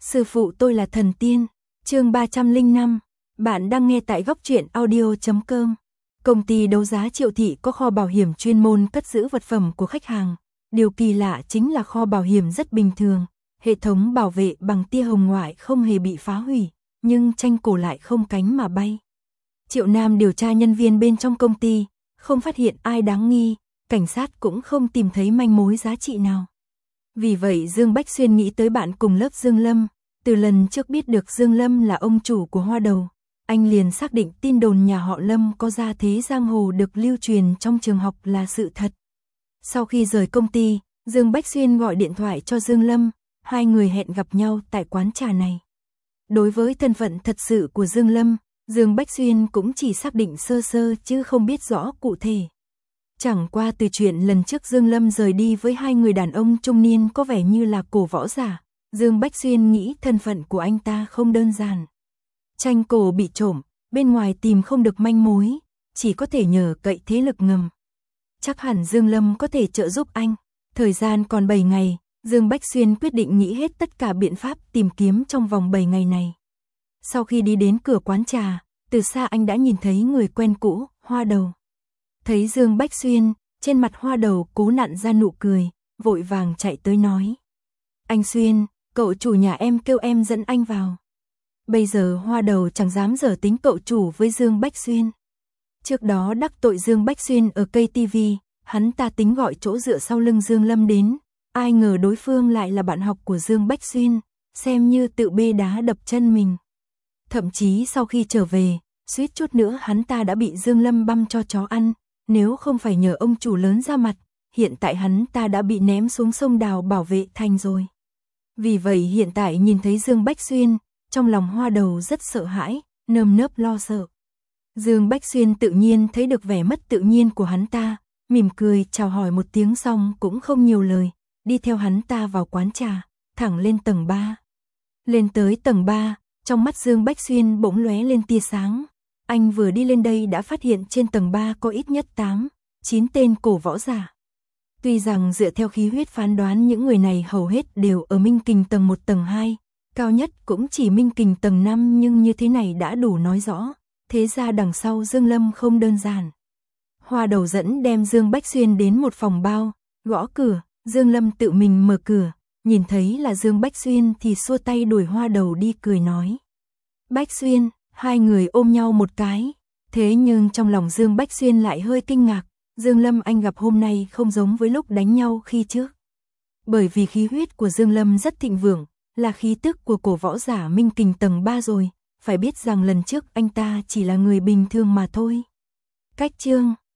Sư phụ tôi là thần tiên. Chương 305. Bạn đang nghe tại góc truyện audio.com. Công ty đấu giá Triệu Thị có kho bảo hiểm chuyên môn cất giữ vật phẩm của khách hàng. Điều kỳ lạ chính là kho bảo hiểm rất bình thường, hệ thống bảo vệ bằng tia hồng ngoại không hề bị phá hủy, nhưng tranh cổ lại không cánh mà bay. Triệu Nam điều tra nhân viên bên trong công ty, không phát hiện ai đáng nghi, cảnh sát cũng không tìm thấy manh mối giá trị nào. Vì vậy Dương Bách Xuyên nghĩ tới bạn cùng lớp Dương Lâm, từ lần trước biết được Dương Lâm là ông chủ của Hoa Đầu, anh liền xác định tin đồn nhà họ Lâm có gia thế giang hồ được lưu truyền trong trường học là sự thật. Sau khi rời công ty, Dương Bách Xuyên gọi điện thoại cho Dương Lâm, hai người hẹn gặp nhau tại quán trà này. Đối với thân phận thật sự của Dương Lâm, Dương Bách Xuyên cũng chỉ xác định sơ sơ chứ không biết rõ cụ thể. Chẳng qua từ chuyện lần trước Dương Lâm rời đi với hai người đàn ông trung niên có vẻ như là cổ võ giả, Dương Bách Xuyên nghĩ thân phận của anh ta không đơn giản. Tranh cổ bị trộm, bên ngoài tìm không được manh mối, chỉ có thể nhờ cậy thế lực ngầm. Chắc hẳn Dương Lâm có thể trợ giúp anh. Thời gian còn 7 ngày, Dương Bách Xuyên quyết định nghĩ hết tất cả biện pháp tìm kiếm trong vòng 7 ngày này. Sau khi đi đến cửa quán trà, từ xa anh đã nhìn thấy người quen cũ, Hoa Đầu. Thấy Dương Bách Xuyên, trên mặt Hoa Đầu cố nặn ra nụ cười, vội vàng chạy tới nói. Anh Xuyên, cậu chủ nhà em kêu em dẫn anh vào. Bây giờ Hoa Đầu chẳng dám giở tính cậu chủ với Dương Bách Xuyên. Trước đó đắc tội Dương Bách Xuyên ở cây TV, hắn ta tính gọi chỗ dựa sau lưng Dương Lâm đến, ai ngờ đối phương lại là bạn học của Dương Bách Xuyên, xem như tự bê đá đập chân mình. Thậm chí sau khi trở về, suýt chút nữa hắn ta đã bị Dương Lâm băm cho chó ăn, nếu không phải nhờ ông chủ lớn ra mặt, hiện tại hắn ta đã bị ném xuống sông Đào bảo vệ thành rồi. Vì vậy hiện tại nhìn thấy Dương Bách Xuyên, trong lòng Hoa Đầu rất sợ hãi, nơm nớp lo sợ. Dương Bách Xuyên tự nhiên thấy được vẻ mất tự nhiên của hắn ta, mỉm cười chào hỏi một tiếng xong cũng không nhiều lời, đi theo hắn ta vào quán trà, thẳng lên tầng 3. Lên tới tầng 3, trong mắt Dương Bách Xuyên bỗng lóe lên tia sáng. Anh vừa đi lên đây đã phát hiện trên tầng 3 có ít nhất 8, 9 tên cổ võ giả. Tuy rằng dựa theo khí huyết phán đoán những người này hầu hết đều ở Minh Kình tầng 1 tầng 2, cao nhất cũng chỉ Minh Kình tầng 5, nhưng như thế này đã đủ nói rõ, thế ra đằng sau Dương Lâm không đơn giản. Hoa Đầu dẫn đem Dương Bách Xuyên đến một phòng bao, gõ cửa, Dương Lâm tự mình mở cửa, nhìn thấy là Dương Bách Xuyên thì xua tay đuổi Hoa Đầu đi, cười nói. Bách Xuyên, hai người ôm nhau một cái. Thế nhưng trong lòng Dương Bách Xuyên lại hơi kinh ngạc, Dương Lâm anh gặp hôm nay không giống với lúc đánh nhau khi trước. Bởi vì khí huyết của Dương Lâm rất thịnh vượng, là khí tức của cổ võ giả Minh Kình tầng 3 rồi, phải biết rằng lần trước anh ta chỉ là người bình thường mà thôi. Cách chương